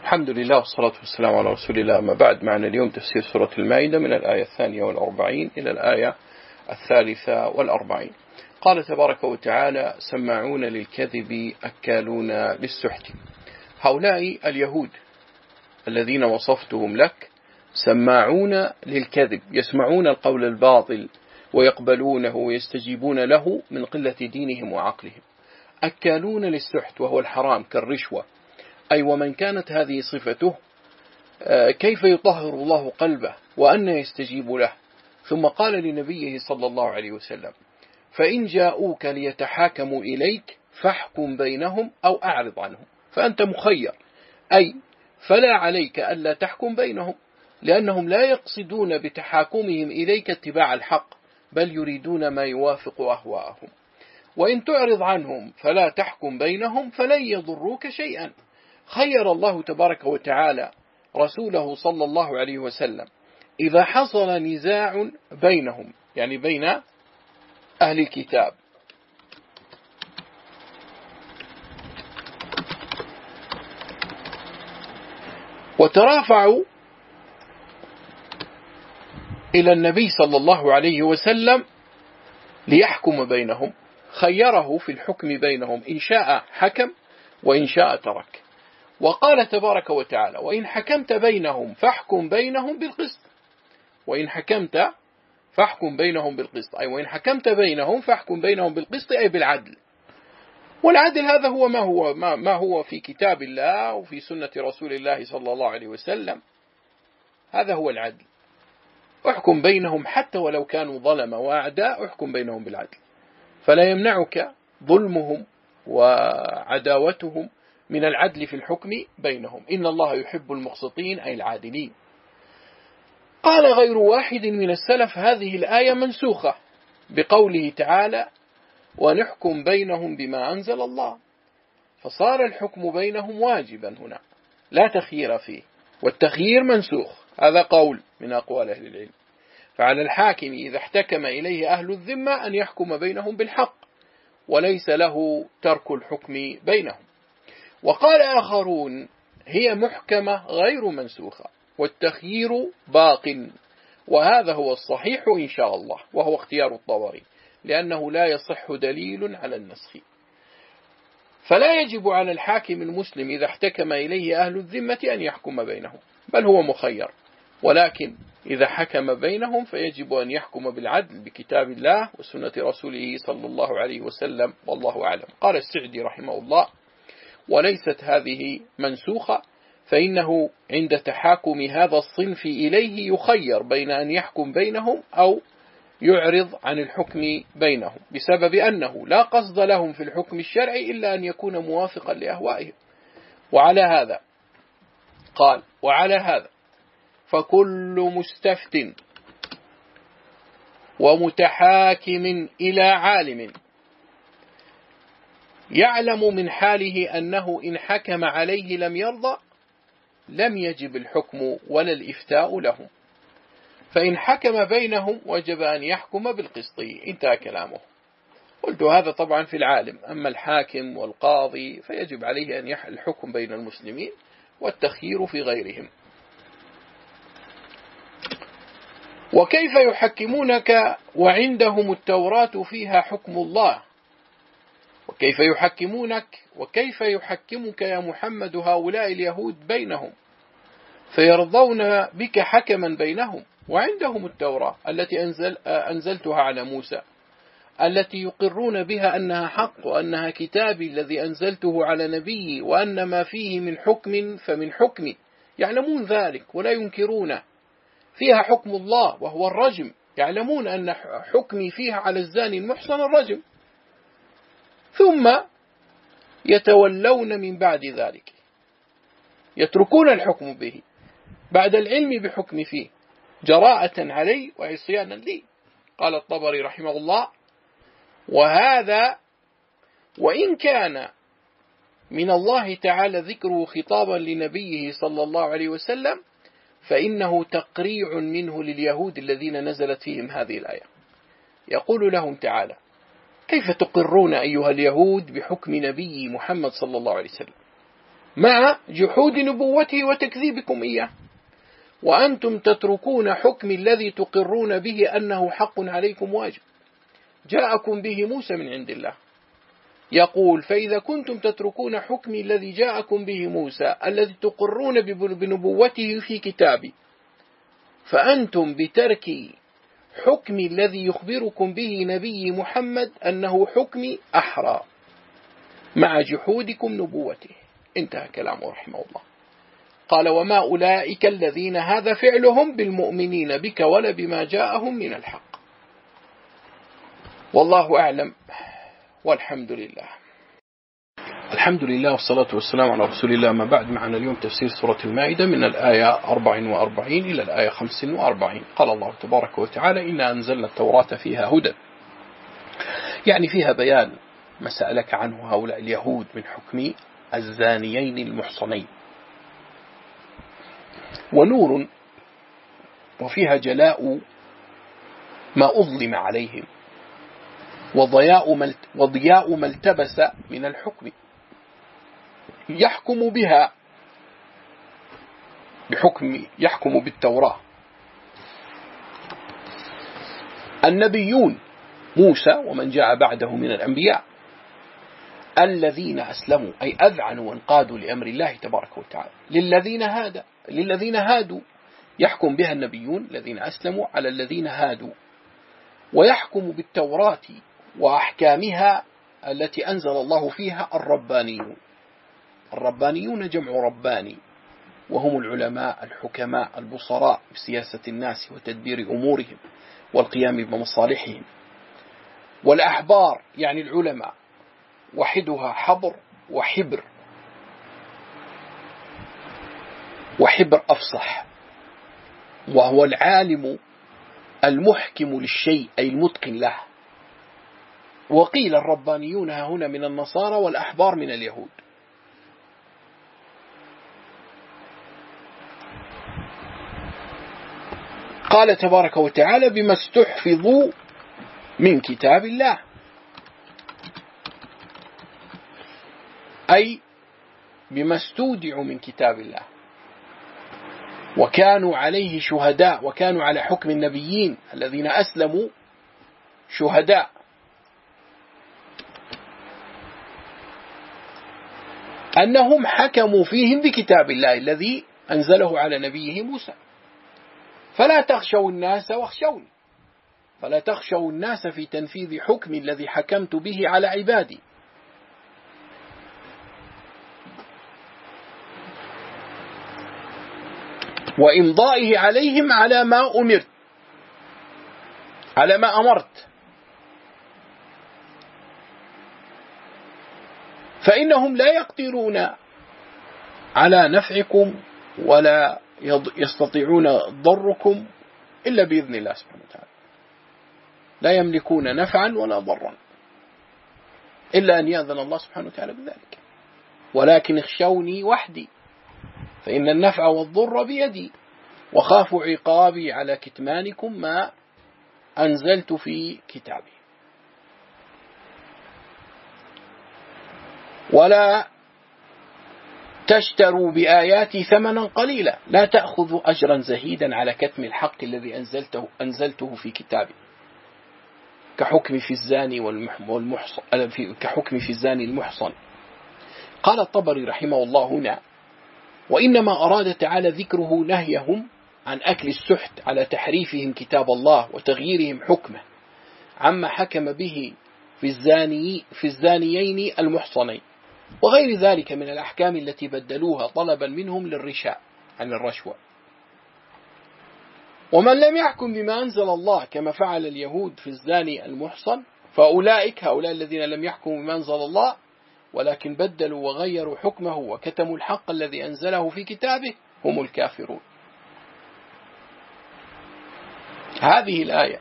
الحمد لله والصلاة والسلام على رسول الله. أما بعد، معنا اليوم تفسير سورة المائدة من الآية 42 إلى الآية 43. قال تبارك وتعالى: سماعون للكذب أكالون للسحت. هؤلاء اليهود الذين وصفتهم لك سماعون للكذب، يسمعون القول الباطل ويقبلونه ويستجيبون له من قلة دينهم وعقلهم. أكالون للسحت وهو الحرام كالرشوة، أي ومن كانت هذه صفته كيف يطهر الله قلبه وأن يستجيب له؟ ثم قال لنبيه صلى الله عليه وسلم: فإن جاءوك ليتحاكموا إليك فاحكم بينهم أو أعرض عنهم. فأنت مخير، أي فلا عليك ألا تحكم بينهم، لأنهم لا يقصدون بتحاكمهم إليك اتباع الحق، بل يريدون ما يوافق أهواءهم. وإن تعرض عنهم فلا تحكم بينهم فلن يضروك شيئا. خير الله تبارك وتعالى رسوله صلى الله عليه وسلم إذا حصل نزاع بينهم، يعني بين أهل الكتاب، وترافعوا إلى النبي صلى الله عليه وسلم ليحكم بينهم، خيره في الحكم بينهم، إن شاء حكم وإن شاء ترك. وقال تبارك وتعالى: وإن حكمت بينهم فاحكم بينهم بالقسط. وإن حكمت فاحكم بينهم بالقسط، أي وإن حكمت بينهم فاحكم بينهم بالقسط، أي بالعدل. والعدل هذا هو ما هو في كتاب الله وفي سنة رسول الله صلى الله عليه وسلم. هذا هو العدل. احكم بينهم حتى ولو كانوا ظلمة وأعداء، احكم بينهم بالعدل، فلا يمنعك ظلمهم وعداوتهم من العدل في الحكم بينهم. إن الله يحب المقسطين، أي العادلين. قال غير واحد من السلف: هذه الآية منسوخة بقوله تعالى: ونحكم بينهم بما أنزل الله، فصار الحكم بينهم واجبا هنا لا تخيير فيه، والتخيير منسوخ. هذا قول من أقوال أهل العلم. فعلى الحاكم إذا احتكم إليه أهل الذمة أن يحكم بينهم بالحق، وليس له ترك الحكم بينهم. وقال آخرون: هي محكمة غير منسوخة، والتخيير باق، وهذا هو الصحيح إن شاء الله، وهو اختيار الطبري، لأنه لا يصح دليل على النسخ. فلا يجب على الحاكم المسلم إذا احتكم إليه أهل الذمة أن يحكم بينهم، بل هو مخير. ولكن إذا حكم بينهم فيجب أن يحكم بالعدل بكتاب الله وسنة رسوله صلى الله عليه وسلم، والله أعلم. قال السعدي رحمه الله: وليست هذه منسوخة، فإنه عند تحاكم هذا الصنف إليه يخير بين أن يحكم بينهم أو يعرض عن الحكم بينهم، بسبب أنه لا قصد لهم في الحكم الشرعي إلا أن يكون موافقا لأهوائهم. وعلى هذا قال: وعلى هذا فكل مستفت ومتحاكم إلى عالم يعلم من حاله أنه إن حكم عليه لم يرضى لم يجب الحكم ولا الإفتاء لهم، فإن حكم بينهم وجب أن يحكم بالقسط. انتهى كلامه. قلت هذا طبعا في العالم، أما الحاكم والقاضي فيجب عليه أن الحكم بين المسلمين والتخيير في غيرهم. وكيف يحكمونك وعندهم التوراة فيها حكم الله؟ وكيف يحكمونك وكيف يحكمك يا محمد هؤلاء اليهود بينهم فيرضون بك حكما بينهم وعندهم التوراة التي أنزلتها على موسى، التي يقرون بها أنها حق وأنها كتابي الذي أنزلته على نبيي، وأن ما فيه من حكم فمن حكمي، يعلمون ذلك ولا ينكرونه. فيها حكم الله وهو الرجم، يعلمون أن حكمي فيها على الزاني المحصن الرجم، ثم يتولون من بعد ذلك، يتركون الحكم به بعد العلم بحكم فيه جراءة علي وعصيانا لي. قال الطبري رحمه الله: وهذا وإن كان من الله تعالى ذكره خطابا لنبيه صلى الله عليه وسلم، فإنه تقريع منه لليهود الذين نزلت فيهم هذه الآية. يقول لهم تعالى: كيف تقرون أيها اليهود بحكم نبي محمد صلى الله عليه وسلم؟ مع جحود نبوته وتكذيبكم إياه، وأنتم تتركون حكم الذي تقرون به أنه حق عليكم واجب جاءكم به موسى من عند الله. يقول: فإذا كنتم تتركون حكم الذي جاءكم به موسى الذي تقرون بنبوته في كتابي، فأنتم بترك حكم الذي يخبركم به نبي محمد أنه حكم أحرى مع جحودكم نبوته. انتهى كلامه رحمه الله. قال: وما أولئك الذين هذا فعلهم بالمؤمنين بك ولا بما جاءهم من الحق. والله أعلم والحمد لله. الحمد لله والصلاة والسلام على رسول الله. ما بعد، معنا اليوم تفسير سورة المائدة من الآية 44 إلى الآية 45. قال الله تبارك وتعالى: إنا أنزلنا التوراة فيها هدى، يعني فيها بيان ما سألك عنه هؤلاء اليهود من حكم الزانيين المحصنين، ونور، وفيها جلاء ما أظلم عليهم، وضياء ما التبس من الحكم، يحكم بها يحكم بالتوراة النبيون موسى ومن جاء بعده من الأنبياء الذين أسلموا، أي أذعنوا وانقادوا لأمر الله تبارك وتعالى. للذين هادوا يحكم بها النبيون الذين أسلموا على الذين هادوا، ويحكم بالتوراة وأحكامها التي أنزل الله فيها الربانيون جمع رباني، وهم العلماء الحكماء البصراء بسياسة الناس وتدبير أمورهم والقيام بمصالحهم. والأحبار يعني العلماء، وحدها حبر وحبر أفصح، وهو العالم المحكم للشيء أي المتقن له. وقيل الربانيون هنا من النصارى والأحبار من اليهود. قال تبارك وتعالى: بما استحفظوا من كتاب الله، أي بما استودعوا من كتاب الله، وكانوا عليه شهداء، وكانوا على حكم النبيين الذين أسلموا شهداء. أنهم حكموا فيهم بكتاب الله الذي أنزله على نبيه موسى. فلا تخشوا الناس واخشوني، فلا تخشوا الناس في تنفيذ حكم الذي حكمت به على عبادي. وإمضائه عليهم على ما أمرت، فإنهم لا يقدرون على نفعكم ولا يستطيعون ضركم إلا بإذن الله سبحانه وتعالى. لا يملكون نفعا ولا ضرا إلا أن يأذن الله سبحانه وتعالى بذلك. ولكن اخشوني وحدي فإن النفع والضر بيدي، وخافوا عقابي على كتمانكم ما أنزلت في كتابي. ولا تشتروا بآياتي ثمنا قليلا، لا تأخذوا أجرا زهيدا على كتم الحق الذي أنزلته في كتابي، كحكم في الزاني المحصن. قال الطبري رحمه الله هنا: وإنما أراد تعالى ذكره نهيهم عن أكل السحت على تحريفهم كتاب الله وتغييرهم حكمه عما حكم به في الزانيين المحصنين، وغير ذلك من الأحكام التي بدلوها طلبا منهم للرشاء عن الرشوة. ومن لم يحكم بما أنزل الله كما فعل اليهود في الزاني المحصن، فأولئك هؤلاء الذين لم يحكموا بما أنزل الله ولكن بدلوا وغيروا حكمه وكتموا الحق الذي أنزله في كتابه هم الكافرون. هذه الآية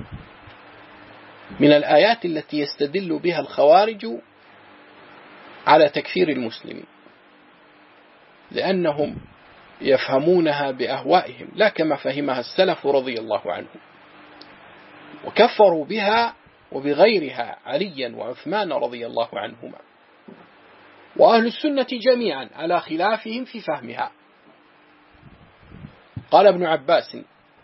من الآيات التي يستدل بها الخوارج على تكفير المسلمين، لأنهم يفهمونها بأهوائهم لا كما فهمها السلف رضي الله عنهم، وكفروا بها وبغيرها عليا وعثمان رضي الله عنهما. وأهل السنة جميعا على خلافهم في فهمها. قال ابن عباس: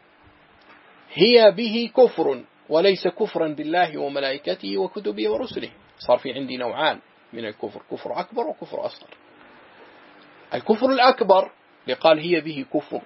هي به كفر وليس كفرا بالله وملائكته وكتبه ورسله. صار في عندي نوعان من الكفر: كفر أكبر وكفر أصغر. الكفر الأكبر قال هي به كفر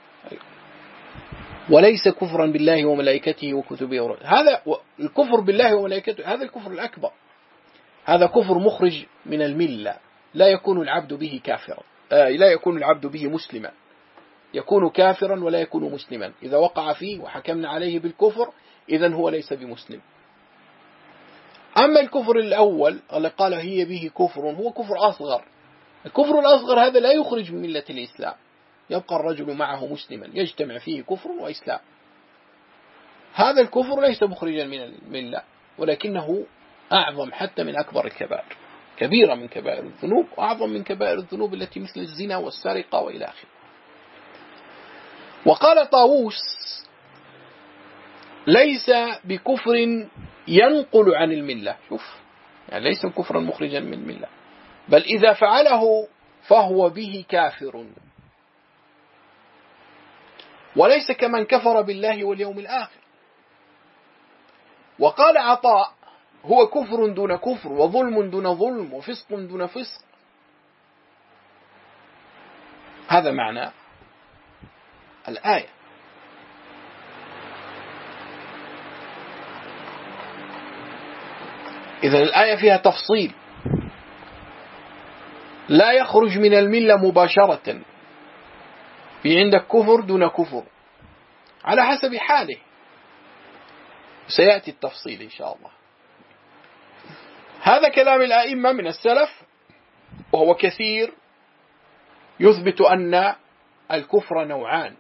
وليس كفرا بالله وملائكته وكتبه ورسله، هذا الكفر بالله وملائكته، هذا الكفر الأكبر، هذا كفر مخرج من الملة، لا يكون العبد به كافرا، لا يكون العبد به مسلما، يكون كافرا ولا يكون مسلما. إذا وقع فيه وحكمنا عليه بالكفر إذن هو ليس بمسلم. أما الكفر الأول اللي قال هي به كفر هو كفر أصغر. الكفر الأصغر هذا لا يخرج من ملة الإسلام، يبقى الرجل معه مسلما يجتمع فيه كفر وإسلام. هذا الكفر ليس مخرجا من الملة، ولكنه أعظم حتى من أكبر الكبائر، كبيرة من كبائر الذنوب وأعظم من كبائر الذنوب التي مثل الزنا والسرقة وإلى آخره. وقال طاووس: ليس بكفر ينقل عن الملة. شوف، يعني ليس كفرا مخرجا من الملة، بل إذا فعله فهو به كافر، وليس كمن كفر بالله واليوم الآخر. وقال عطاء: هو كفر دون كفر وظلم دون ظلم وفسق دون فسق. هذا معنى الآية. إذن الآية فيها تفصيل، لا يخرج من الملة مباشرة، في عندك كفر دون كفر على حسب حاله، سيأتي التفصيل إن شاء الله. هذا كلام الأئمة من السلف، وهو كثير، يثبت أن الكفر نوعان: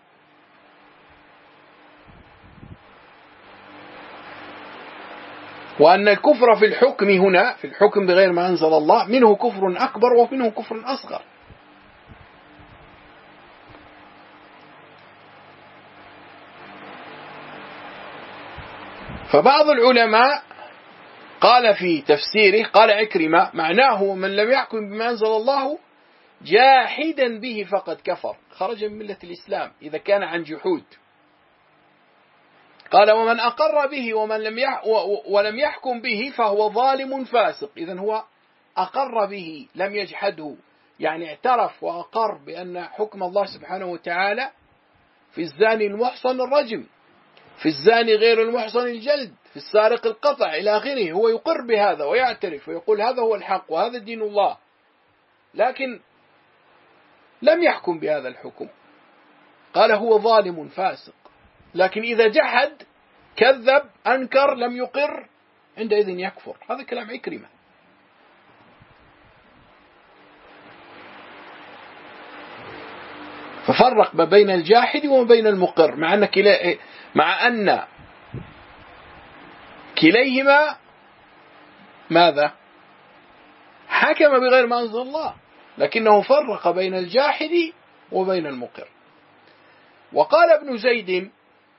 وأن الكفر في الحكم هنا، في الحكم بغير ما أنزل الله، منه كفر أكبر ومنه كفر أصغر. فبعض العلماء قال في تفسيره، قال عكرمة: معناه من لم يحكم بما أنزل الله جاحدا به فقد كفر، خرج من ملة الإسلام إذا كان عن جحود. قال: ومن أقر به ولم يحكم به فهو ظالم فاسق. إذن هو أقر به، لم يجحده، يعني اعترف وأقر بأن حكم الله سبحانه وتعالى في الزاني المحصن الرجم، في الزاني غير المحصن الجلد، في السارق القطع إلى آخره. هو يقر بهذا ويعترف ويقول هذا هو الحق وهذا دين الله، لكن لم يحكم بهذا الحكم. قال: هو ظالم فاسق. لكن إذا جحد، كذب، أنكر، لم يقر، عندئذ يكفر. هذا كلام عكرمة. ففرق ما بين الجاحد وما بين المقر، مع أن كليهما ماذا؟ حكم بغير ما أنزل الله، لكنه فرق بين الجاحد وبين المقر. وقال ابن زيد: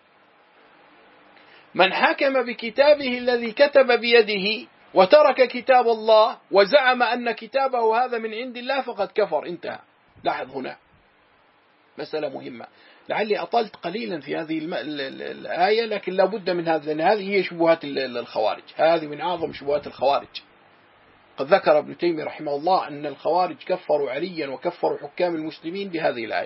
من حكم بكتابه الذي كتب بيده وترك كتاب الله وزعم أن كتابه هذا من عند الله فقد كفر. انتهى. لاحظ هنا مسألة مهمة، لعلي أطلت قليلا في هذه الآية، لكن لا بد من هذا، لأن هذه هي شبهات الخوارج، هذه من أعظم شبهات الخوارج. قد ذكر ابن تيمية رحمه الله أن الخوارج كفروا عليا وكفروا حكام المسلمين بهذه الآية.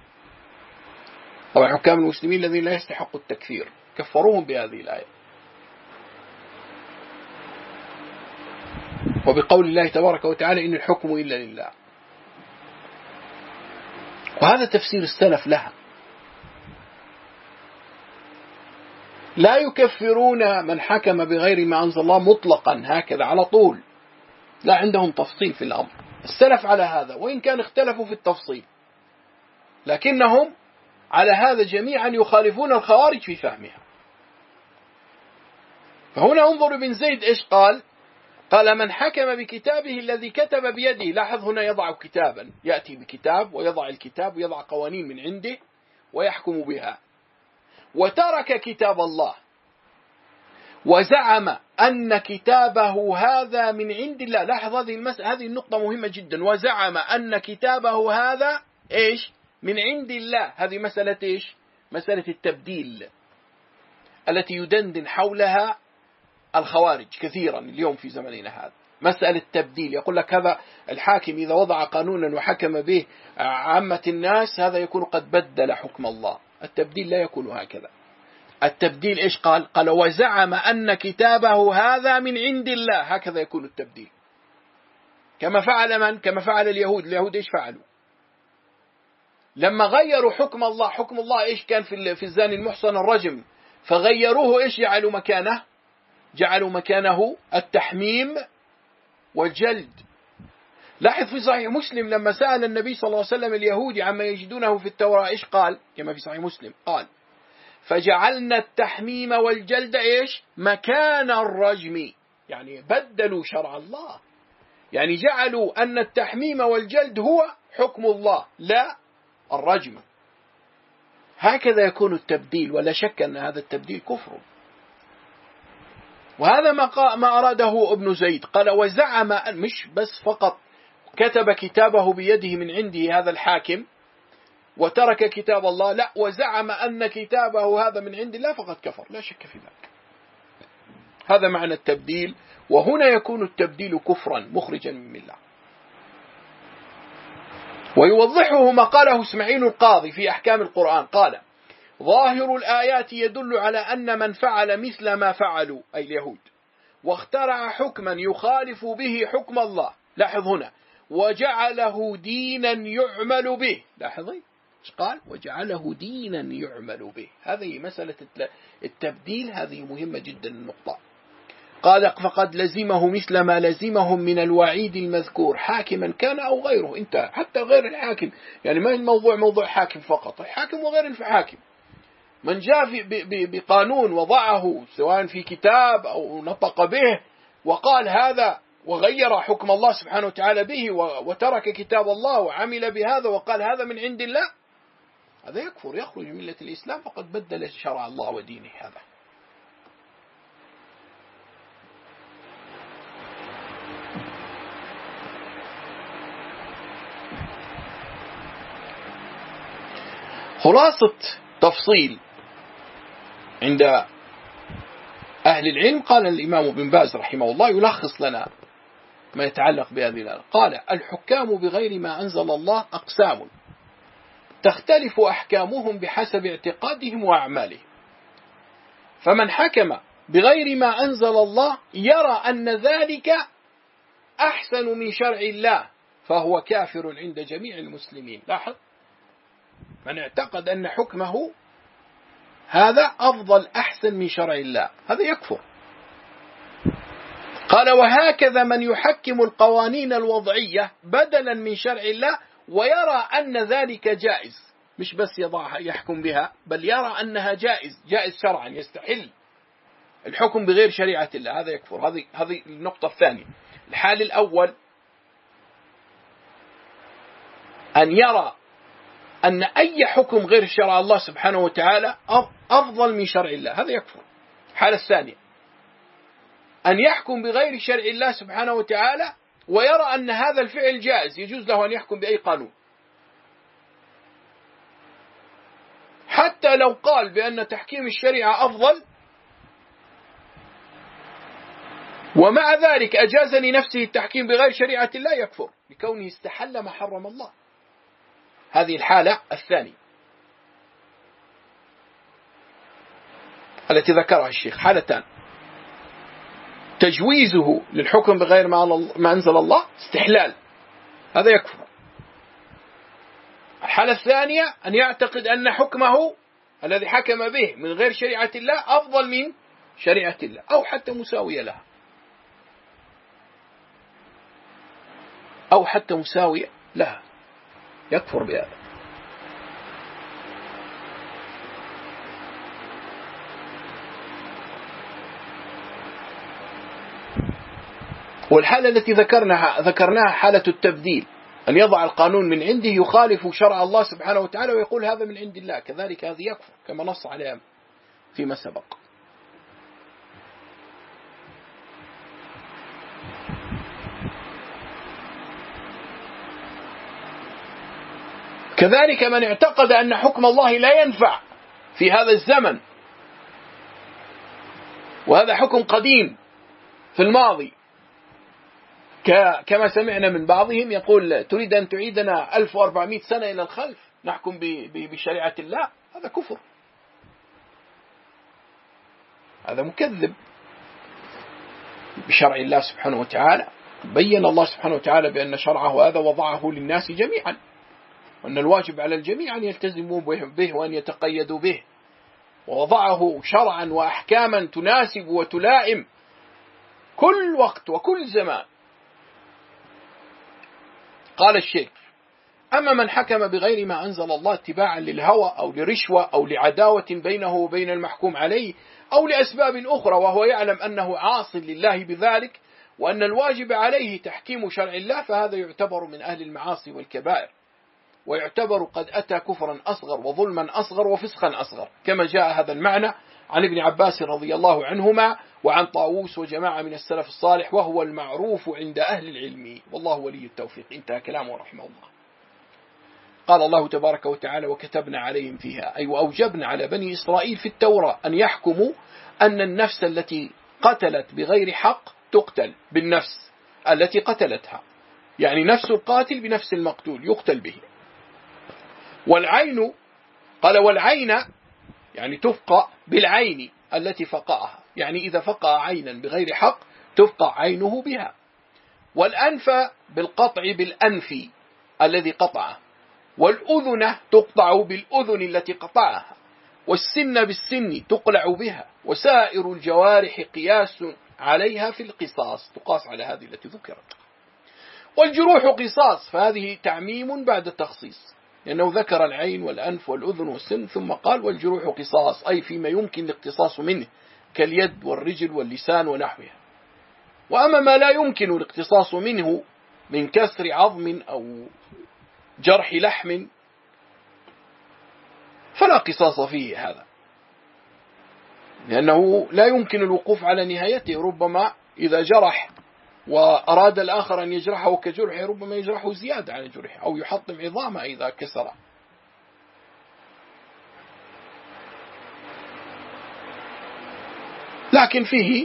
طبعا حكام المسلمين الذين لا يستحقوا التكفير كفروهم بهذه الآية، وبقول الله تبارك وتعالى: إن الحكم إلا لله. وهذا تفسير السلف لها. لا يكفرون من حكم بغير ما أنزل الله مطلقا هكذا على طول، لا، عندهم تفصيل في الأمر. السلف على هذا، وإن كان اختلفوا في التفصيل، لكنهم على هذا جميعا يخالفون الخوارج في فهمها. فهنا انظر ابن زيد إيش قال؟ قال: من حكم بكتابه الذي كتب بيده. لاحظ هنا يضع كتابا، يأتي بكتاب ويضع الكتاب ويضع قوانين من عنده ويحكم بها. وترك كتاب الله وزعم أن كتابه هذا من عند الله. لاحظ هذه النقطة مهمة جدا. وزعم أن كتابه هذا إيش؟ من عند الله. هذه مسألة إيش؟ مسألة التبديل التي يدندن حولها الخوارج كثيرا اليوم في زمننا هذا. مسألة التبديل، يقول لك هذا الحاكم إذا وضع قانونا وحكم به عامة الناس هذا يكون قد بدل حكم الله. التبديل لا يكون هكذا. التبديل إيش قال؟ قال وزعم أن كتابه هذا من عند الله. هكذا يكون التبديل. كما فعل من؟ كما فعل اليهود. اليهود إيش فعلوا؟ لما غيروا حكم الله، حكم الله إيش كان في الزاني المحصن الرجم، فغيروه إيش جعلوا مكانه؟ جعلوا مكانه التحميم والجلد. لاحظ في صحيح مسلم لما سأل النبي صلى الله عليه وسلم اليهود عما يجدونه في التوراة إيش قال؟ كما في صحيح مسلم قال فجعلنا التحميم والجلد إيش؟ مكان الرجم. يعني بدلوا شرع الله، يعني جعلوا أن التحميم والجلد هو حكم الله لا الرجم. هكذا يكون التبديل، ولا شك أن هذا التبديل كفر. وهذا ما أراده ابن زيد. قال وزعم، مش بس فقط كتب كتابه بيده من عنده هذا الحاكم وترك كتاب الله، لا، وزعم أن كتابه هذا من عند الله فقد كفر، لا شك في ذلك. هذا معنى التبديل، وهنا يكون التبديل كفرا مخرجا من الله. ويوضحه ما قاله اسماعيل القاضي في أحكام القرآن. قال ظاهر الآيات يدل على أن من فعل مثل ما فعلوا أي اليهود واخترع حكما يخالف به حكم الله، لاحظ هنا، وجعله دينا يعمل به. لاحظي ايش قال؟ وجعله دينا يعمل به. هذه مسألة التبديل، هذه مهمة جدا النقطة. قال فقد لزمه مثل ما لزمهم من الوعيد المذكور حاكما كان أو غيره. انت حتى غير الحاكم، يعني ما الموضوع موضوع حاكم فقط، حاكم وغير الحاكم، من جاء بقانون وضعه سواء في كتاب أو نطق به وقال هذا وغير حكم الله سبحانه وتعالى به وترك كتاب الله وعمل بهذا وقال هذا من عند الله، هذا يكفر، يخرج من ملة الإسلام، فقد بدل شرع الله ودينه. هذا خلاصة تفصيل عند أهل العلم. قال الإمام ابن باز رحمه الله يلخص لنا ما يتعلق بهذه الآية. قال الحكام بغير ما أنزل الله أقسام تختلف أحكامهم بحسب اعتقادهم وأعمالهم، فمن حكم بغير ما أنزل الله يرى أن ذلك أحسن من شرع الله فهو كافر عند جميع المسلمين. لاحظ، من اعتقد أن حكمه هذا أفضل أحسن من شرع الله هذا يكفر. قال وهكذا من يحكم القوانين الوضعية بدلا من شرع الله ويرى أن ذلك جائز، مش بس يضعها يحكم بها، بل يرى أنها جائز شرعا، يستحل الحكم بغير شريعة الله، هذا يكفر. هذه النقطة الثانية. الحال الأول أن يرى أن أي حكم غير شرع الله سبحانه وتعالى أفضل من شرع الله، هذا يكفر. الحالة الثانية أن يحكم بغير شرع الله سبحانه وتعالى ويرى أن هذا الفعل جائز، يجوز له أن يحكم بأي قانون، حتى لو قال بأن تحكيم الشريعة أفضل ومع ذلك أجاز لنفسه التحكيم بغير شريعة الله، يكفر لكونه استحل ما حرم الله. هذه الحالة الثانية التي ذكرها الشيخ. حالتان: تجويزه للحكم بغير ما أنزل الله، استحلال، هذا يكفر. الحالة الثانية أن يعتقد أن حكمه الذي حكم به من غير شريعة الله أفضل من شريعة الله أو حتى مساوية لها، أو حتى مساوية لها، يكفر بهذا. والحالة التي ذكرناها حالة التبديل، أن يضع القانون من عنده يخالف شرع الله سبحانه وتعالى ويقول هذا من عند الله، كذلك هذا يكفر كما نص عليه فيما سبق. كذلك من اعتقد أن حكم الله لا ينفع في هذا الزمن، وهذا حكم قديم في الماضي، كما سمعنا من بعضهم يقول تريد أن تعيدنا 1400 سنة إلى الخلف نحكم بشريعة الله، هذا كفر، هذا مكذب بشرع الله سبحانه وتعالى. بين الله سبحانه وتعالى بأن شرعه هذا وضعه للناس جميعا، وأن الواجب على الجميع أن يلتزموا به وأن يتقيدوا به، ووضعه شرعا وأحكاما تناسب وتلائم كل وقت وكل زمان. قال الشيخ: أما من حكم بغير ما أنزل الله اتباعا للهوى أو لرشوة أو لعداوة بينه وبين المحكوم عليه أو لأسباب أخرى، وهو يعلم أنه عاص لله بذلك وأن الواجب عليه تحكيم شرع الله، فهذا يعتبر من أهل المعاصي والكبائر، ويعتبر قد أتى كفرا أصغر وظلما أصغر وفسقا أصغر، كما جاء هذا المعنى عن ابن عباس رضي الله عنهما وعن طاووس وجماعة من السلف الصالح، وهو المعروف عند أهل العلم، والله ولي التوفيق. انتهى كلامه رحمه الله. قال الله تبارك وتعالى: وكتبنا عليهم فيها، أي وأوجبنا على بني إسرائيل في التوراة أن يحكموا أن النفس التي قتلت بغير حق تقتل بالنفس التي قتلتها، يعني نفس القاتل بنفس المقتول يقتل به. والعين، قال والعين يعني تفقع بالعين التي فقعها، يعني إذا فقع عينا بغير حق تفقع عينه بها. والأنف بالقطع بالأنف الذي قطعه، والأذن تقطع بالأذن التي قطعها، والسن بالسن تقلع بها، وسائر الجوارح قياس عليها في القصاص، تقاس على هذه التي ذكرت. والجروح قصاص، فهذه تعميم بعد تخصيص، لأنه ذكر العين والأنف والأذن والسن ثم قال والجروح قصاص، أي فيما يمكن الاقتصاص منه كاليد والرجل واللسان ونحوها. وأما ما لا يمكن الاقتصاص منه من كسر عظم أو جرح لحم فلا قصاص فيه، هذا لأنه لا يمكن الوقوف على نهايته، ربما إذا جرح وأراد الآخر أن يجرحه كجرحه ربما يجرحه زيادة عن جرحه، أو يحطم عظامه إذا كسر. لكن فيه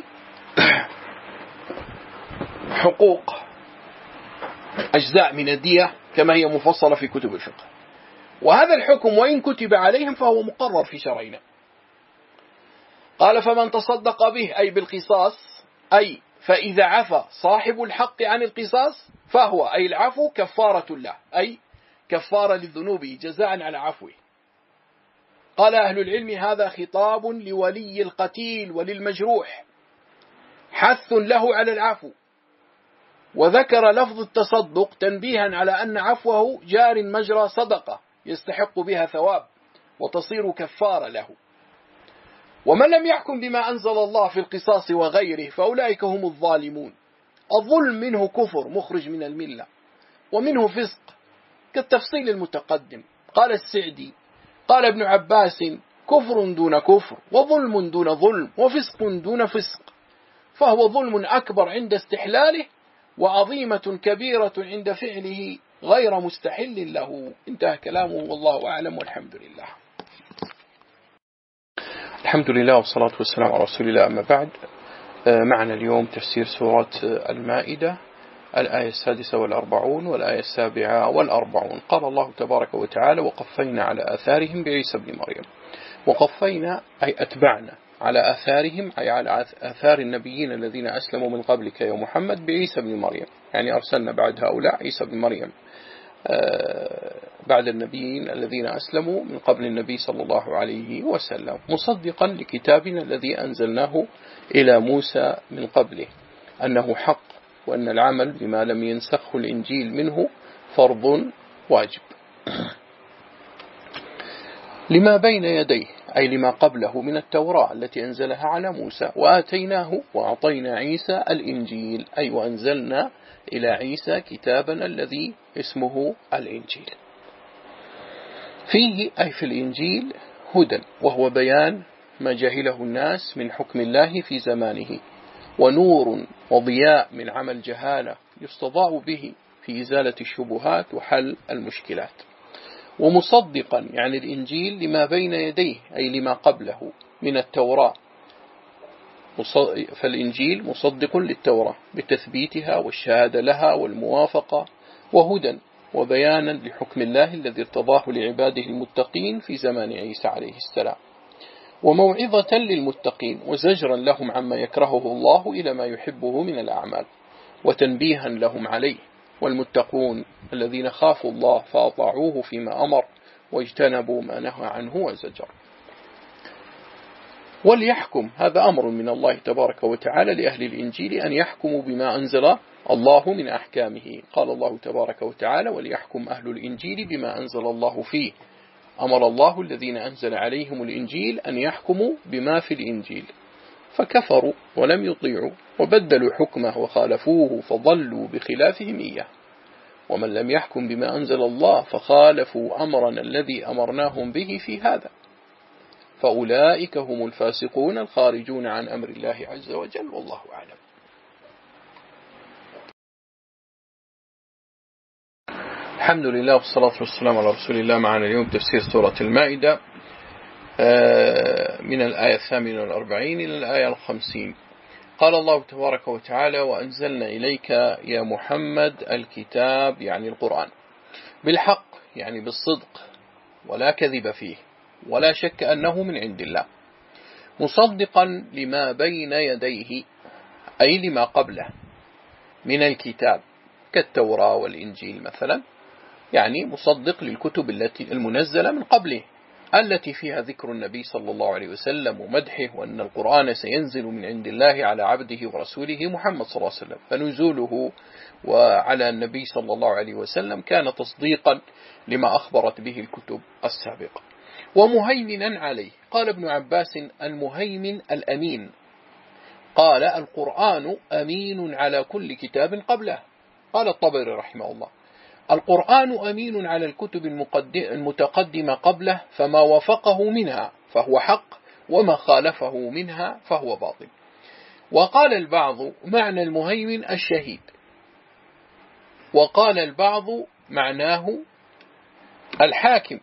حقوق أجزاء من الدية كما هي مفصلة في كتب الفقه، وهذا الحكم وإن كتب عليهم فهو مقرر في شرعنا. قال: فمن تصدق به، أي بالقصاص، أي فإذا عفى صاحب الحق عن القصاص فهو، أي العفو، كفارة له، أي كفارة للذنوب جزاء على عفوه. قال أهل العلم: هذا خطاب لولي القتيل وللمجروح، حث له على العفو، وذكر لفظ التصدق تنبيها على أن عفوه جار مجرى صدقة يستحق بها ثواب وتصير كفارة له. ومن لم يحكم بما أنزل الله في القصاص وغيره فأولئك هم الظالمون. الظلم منه كفر مخرج من الملة، ومنه فسق كالتفصيل المتقدم. قال السعدي: قال ابن عباس: كفر دون كفر، وظلم دون ظلم، وفسق دون فسق، فهو ظلم أكبر عند استحلاله، وعظيمة كبيرة عند فعله غير مستحل له. انتهى كلامه، والله أعلم، والحمد لله. الحمد لله والصلاة والسلام على رسول الله. أما بعد، معنا اليوم تفسير سورة المائدة، الآية 46 والآية 47. قال الله تبارك وتعالى: وقفينا على آثارهم بعيسى بن مريم. وقفينا أي أتبعنا على آثارهم، أي على آثار النبيين الذين أسلموا من قبلك يا محمد بعيسى بن مريم، يعني أرسلنا بعد هؤلاء عيسى بن مريم بعد النبيين الذين أسلموا من قبل النبي صلى الله عليه وسلم، مصدقا لكتابنا الذي أنزلناه إلى موسى من قبله أنه حق، وأن العمل بما لم ينسخه الإنجيل منه فرض واجب لما بين يديه، أي لما قبله من التوراة التي أنزلها على موسى. وآتيناه وأعطينا عيسى الإنجيل، أي وأنزلنا إلى عيسى كتابنا الذي اسمه الإنجيل. فيه، أي في الإنجيل، هدى، وهو بيان ما جهله الناس من حكم الله في زمانه، ونور وضياء من عمل جهالة يستضاء به في إزالة الشبهات وحل المشكلات. ومصدقا يعني الإنجيل لما بين يديه أي لما قبله من التوراة، فالإنجيل مصدق للتوراة بتثبيتها والشهادة لها والموافقة، وهدى وبيانا لحكم الله الذي ارتضاه لعباده المتقين في زمان عيسى عليه السلام، وموعظة للمتقين وزجرا لهم عما يكرهه الله إلى ما يحبه من الأعمال، وتنبيها لهم عليه. والمتقون الذين خافوا الله فأطاعوه فيما أمر واجتنبوا ما نهى عنه وزجر. وليحكم، هذا أمر من الله تبارك وتعالى لأهل الإنجيل أن يحكموا بما أنزل الله من أحكامه. قال الله تبارك وتعالى: وليحكم أهل الإنجيل بما أنزل الله فيه. أمر الله الذين أنزل عليهم الإنجيل أن يحكموا بما في الإنجيل، فكفروا ولم يطيعوا وبدلوا حكمه وخالفوه فضلوا بخلافهم إياه. ومن لم يحكم بما أنزل الله فخالفوا أمرنا الذي أمرناهم به في هذا، فأولئك هم الفاسقون الخارجون عن أمر الله عز وجل، والله أعلم. الحمد لله والصلاة والسلام على رسول الله. معنا اليوم تفسير سورة المائدة من الآية 48 إلى الآية 50. قال الله تبارك وتعالى: وأنزلنا إليك يا محمد الكتاب، يعني القرآن، بالحق يعني بالصدق ولا كذب فيه ولا شك أنه من عند الله، مصدقا لما بين يديه أي لما قبله من الكتاب كالتوراة والإنجيل مثلا، يعني مصدق للكتب التي المنزلة من قبله التي فيها ذكر النبي صلى الله عليه وسلم ومدحه، وأن القرآن سينزل من عند الله على عبده ورسوله محمد صلى الله عليه وسلم، فنزوله وعلى النبي صلى الله عليه وسلم كان تصديقا لما أخبرت به الكتب السابقة. ومهيمنا عليه، قال ابن عباس: المهيمن الأمين. قال: القرآن أمين على كل كتاب قبله. قال الطبري رحمه الله: القرآن أمين على الكتب المتقدمة قبله، فما وافقه منها فهو حق، وما خالفه منها فهو باطل. وقال البعض: معنى المهيمن الشهيد، وقال البعض معناه الحاكم.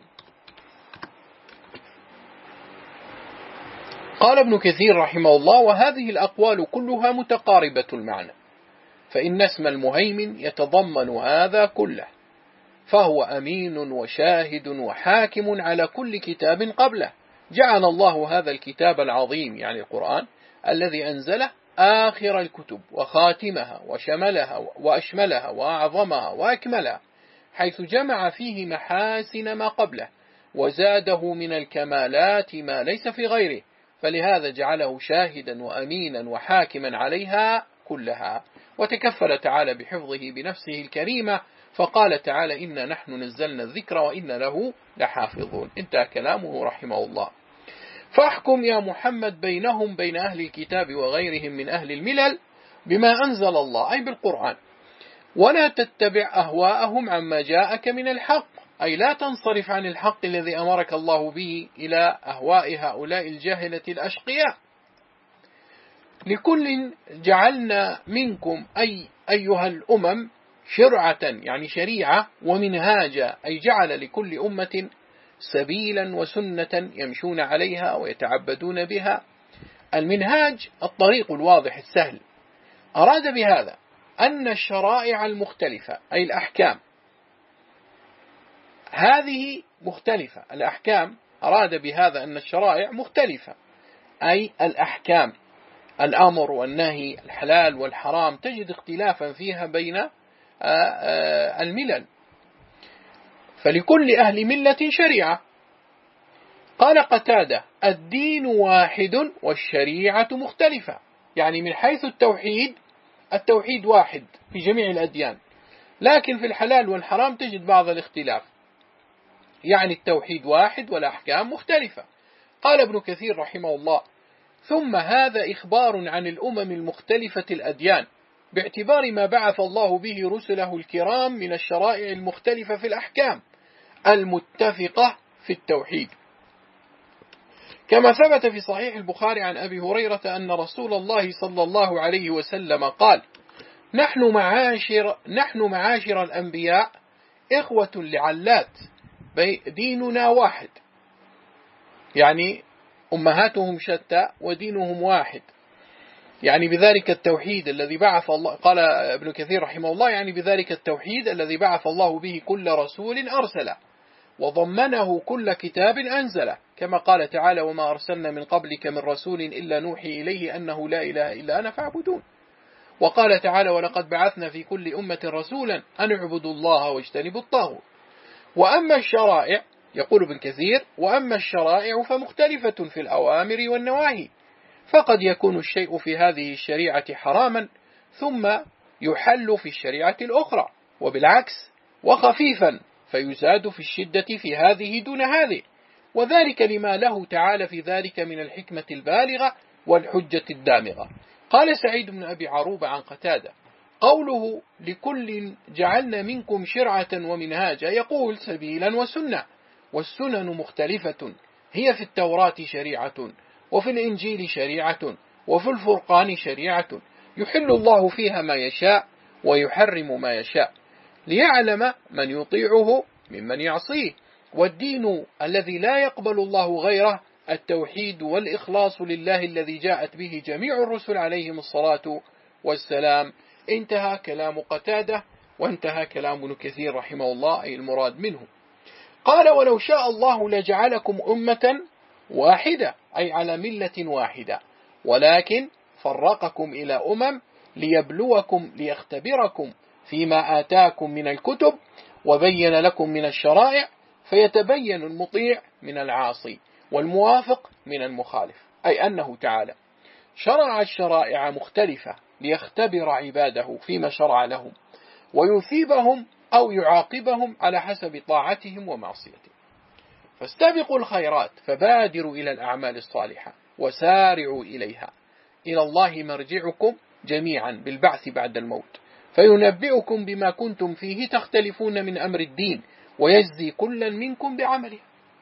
قال ابن كثير رحمه الله: وهذه الأقوال كلها متقاربة المعنى، فإن اسم المهيمن يتضمن هذا كله، فهو أمين وشاهد وحاكم على كل كتاب قبله. جعل الله هذا الكتاب العظيم يعني القرآن الذي أنزله آخر الكتب وخاتمها وشملها وأشملها وأعظمها وأكملها، حيث جمع فيه محاسن ما قبله وزاده من الكمالات ما ليس في غيره، فلهذا جعله شاهدا وأمينا وحاكما عليها كلها. وتكفل تعالى بحفظه بنفسه الكريمة، فقال تعالى: إنا نحن نزلنا الذكر وإنا له لحافظون. انتهى كلامه رحمه الله. فاحكم يا محمد بينهم، بين أهل الكتاب وغيرهم من أهل الملل، بما أنزل الله أي بالقرآن، ولا تتبع أهواءهم عما جاءك من الحق، أي لا تنصرف عن الحق الذي أمرك الله به إلى أهواء هؤلاء الجاهلة الأشقياء. لكل جعلنا منكم أيها الأمم شرعة يعني شريعة، ومنهاجا أي جعل لكل أمة سبيلا وسنة يمشون عليها ويتعبدون بها. المنهاج الطريق الواضح السهل. أراد بهذا أن الشرائع المختلفة أي الأحكام هذه مختلفة. الأحكام أراد بهذا أن الشرائع مختلفة، أي الأحكام الأمر والنهي، الحلال والحرام، تجد اختلافا فيها بين الملل، فلكل أهل ملة شريعة. قال قتادة: الدين واحد والشريعة مختلفة، يعني من حيث التوحيد واحد في جميع الأديان، لكن في الحلال والحرام تجد بعض الاختلاف، يعني التوحيد واحد والأحكام مختلفة. قال ابن كثير رحمه الله: ثم هذا إخبار عن الأمم المختلفة الأديان، باعتبار ما بعث الله به رسله الكرام من الشرائع المختلفة في الأحكام المتفقة في التوحيد، كما ثبت في صحيح البخاري عن أبي هريرة أن رسول الله صلى الله عليه وسلم قال: نحن معاشر الأنبياء إخوة لعلات، ديننا واحد، يعني أمهاتهم شتى ودينهم واحد، يعني بذلك التوحيد الذي بعث الله، قال ابن كثير رحمه الله، يعني بذلك التوحيد الذي بعث الله به كل رسول أرسله وضمنه كل كتاب أنزله، كما قال تعالى: وما أرسلنا من قبلك من رسول إلا نوحي إليه أنه لا إله إلا أنا فاعبدون. وقال تعالى: ولقد بعثنا في كل أمة رسولا أن اعبدوا الله واجتنبوا الطاغوت. وأما الشرائع، يقول ابن كثير: وأما الشرائع فمختلفة في الأوامر والنواهي، فقد يكون الشيء في هذه الشريعة حراما ثم يحل في الشريعة الأخرى، وبالعكس، وخفيفا فيزاد في الشدة في هذه دون هذه، وذلك لما له تعالى في ذلك من الحكمة البالغة والحجة الدامغة. قال سعيد بن أبي عروبة عن قتادة: قوله لكل جعلنا منكم شرعة ومنهاجا، يقول سبيلا وسنة، والسنن مختلفة، هي في التوراة شريعة، وفي الإنجيل شريعة، وفي الفرقان شريعة، يحل الله فيها ما يشاء ويحرم ما يشاء، ليعلم من يطيعه ممن يعصيه. والدين الذي لا يقبل الله غيره التوحيد والإخلاص لله الذي جاءت به جميع الرسل عليهم الصلاة والسلام. انتهى كلام قتادة، وانتهى كلام ابن كثير رحمه الله، أي المراد منه. قال: ولو شاء الله لجعلكم أمة واحدة، أي على ملة واحدة، ولكن فرقكم إلى أمم ليبلوكم ليختبركم فيما آتاكم من الكتب وبين لكم من الشرائع، فيتبين المطيع من العاصي والموافق من المخالف. أي أنه تعالى شرع الشرائع مختلفة ليختبر عباده فيما شرع لهم، ويثيبهم أو يعاقبهم على حسب طاعتهم ومعصيتهم. فاستبقوا الخيرات، فبادروا إلى الأعمال الصالحة وسارعوا إليها. إلى الله مرجعكم جميعا بالبعث بعد الموت، فينبئكم بما كنتم فيه تختلفون من أمر الدين، ويجزي كلا منكم بعمله.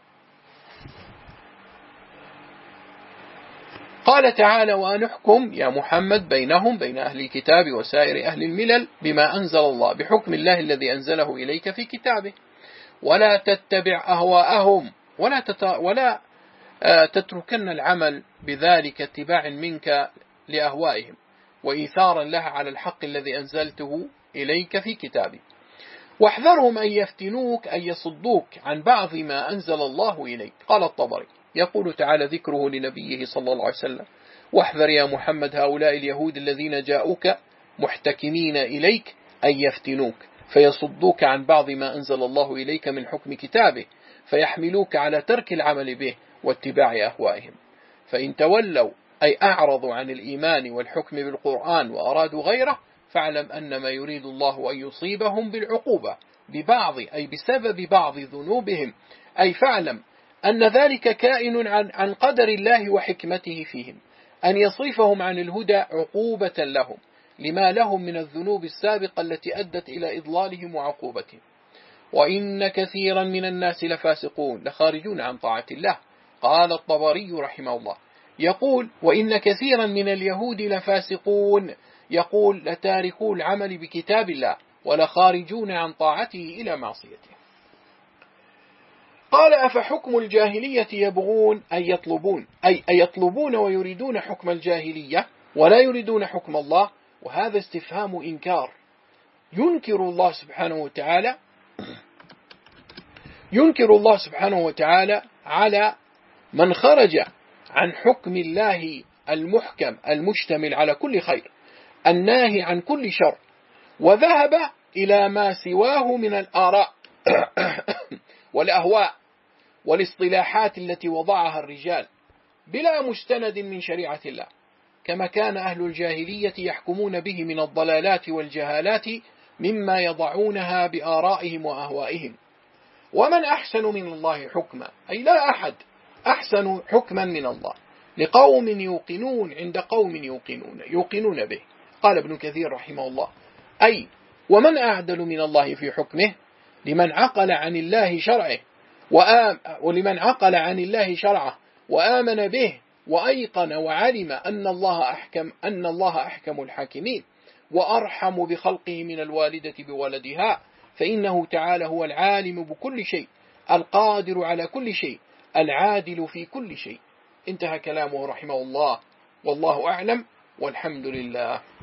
قال تعالى: وأنحكم يا محمد بينهم، بين أهل الكتاب وسائر أهل الملل، بما أنزل الله، بحكم الله الذي أنزله إليك في كتابه، ولا تتبع أهواءهم، ولا تتركن العمل بذلك اتباع منك لأهوائهم، وإيثارا لها على الحق الذي أنزلته إليك في كتابي. واحذرهم أن يفتنوك، أن يصدوك عن بعض ما أنزل الله إليك. قال الطبري: يقول تعالى ذكره لنبيه صلى الله عليه وسلم: واحذر يا محمد هؤلاء اليهود الذين جاءوك محتكمين إليك أن يفتنوك فيصدوك عن بعض ما أنزل الله إليك من حكم كتابه، فيحملوك على ترك العمل به واتباع أهوائهم. فإن تولوا، أي أعرضوا عن الإيمان والحكم بالقرآن وأرادوا غيره، فاعلم أن ما يريد الله أن يصيبهم بالعقوبة ببعض، أي بسبب بعض ذنوبهم، أي فاعلم أن ذلك كائن عن قدر الله وحكمته فيهم، أن يصرفهم عن الهدى عقوبة لهم لما لهم من الذنوب السابقة التي أدت إلى إضلالهم وعقوبتهم. وإن كثيرا من الناس لفاسقون، لخارجون عن طاعة الله. قال الطبري رحمه الله يقول: وإن كثيرا من اليهود لفاسقون، يقول لتاركوا العمل بكتاب الله ولخارجون عن طاعته إلى معصيته. قال: أفحكم الجاهلية يبغون، أي يطلبون ويريدون حكم الجاهلية ولا يريدون حكم الله. وهذا استفهام إنكار، ينكر الله سبحانه وتعالى على من خرج عن حكم الله المحكم المشتمل على كل خير الناهي عن كل شر، وذهب إلى ما سواه من الآراء والأهواء والاصطلاحات التي وضعها الرجال بلا مستند من شريعة الله، كما كان أهل الجاهلية يحكمون به من الضلالات والجهالات مما يضعونها بآرائهم وأهوائهم. ومن أحسن من الله حكما، أي لا أحد أحسن حكما من الله لقوم يوقنون عند قوم يوقنون به. قال ابن كثير رحمه الله: أي ومن أعدل من الله في حكمه لمن عقل عن الله شرعه وآمن به وأيقن وعلم أن الله أحكم الحاكمين وأرحم بخلقه من الوالدة بولدها، فإنه تعالى هو العالم بكل شيء القادر على كل شيء العادل في كل شيء. انتهى كلامه رحمه الله، والله أعلم، والحمد لله.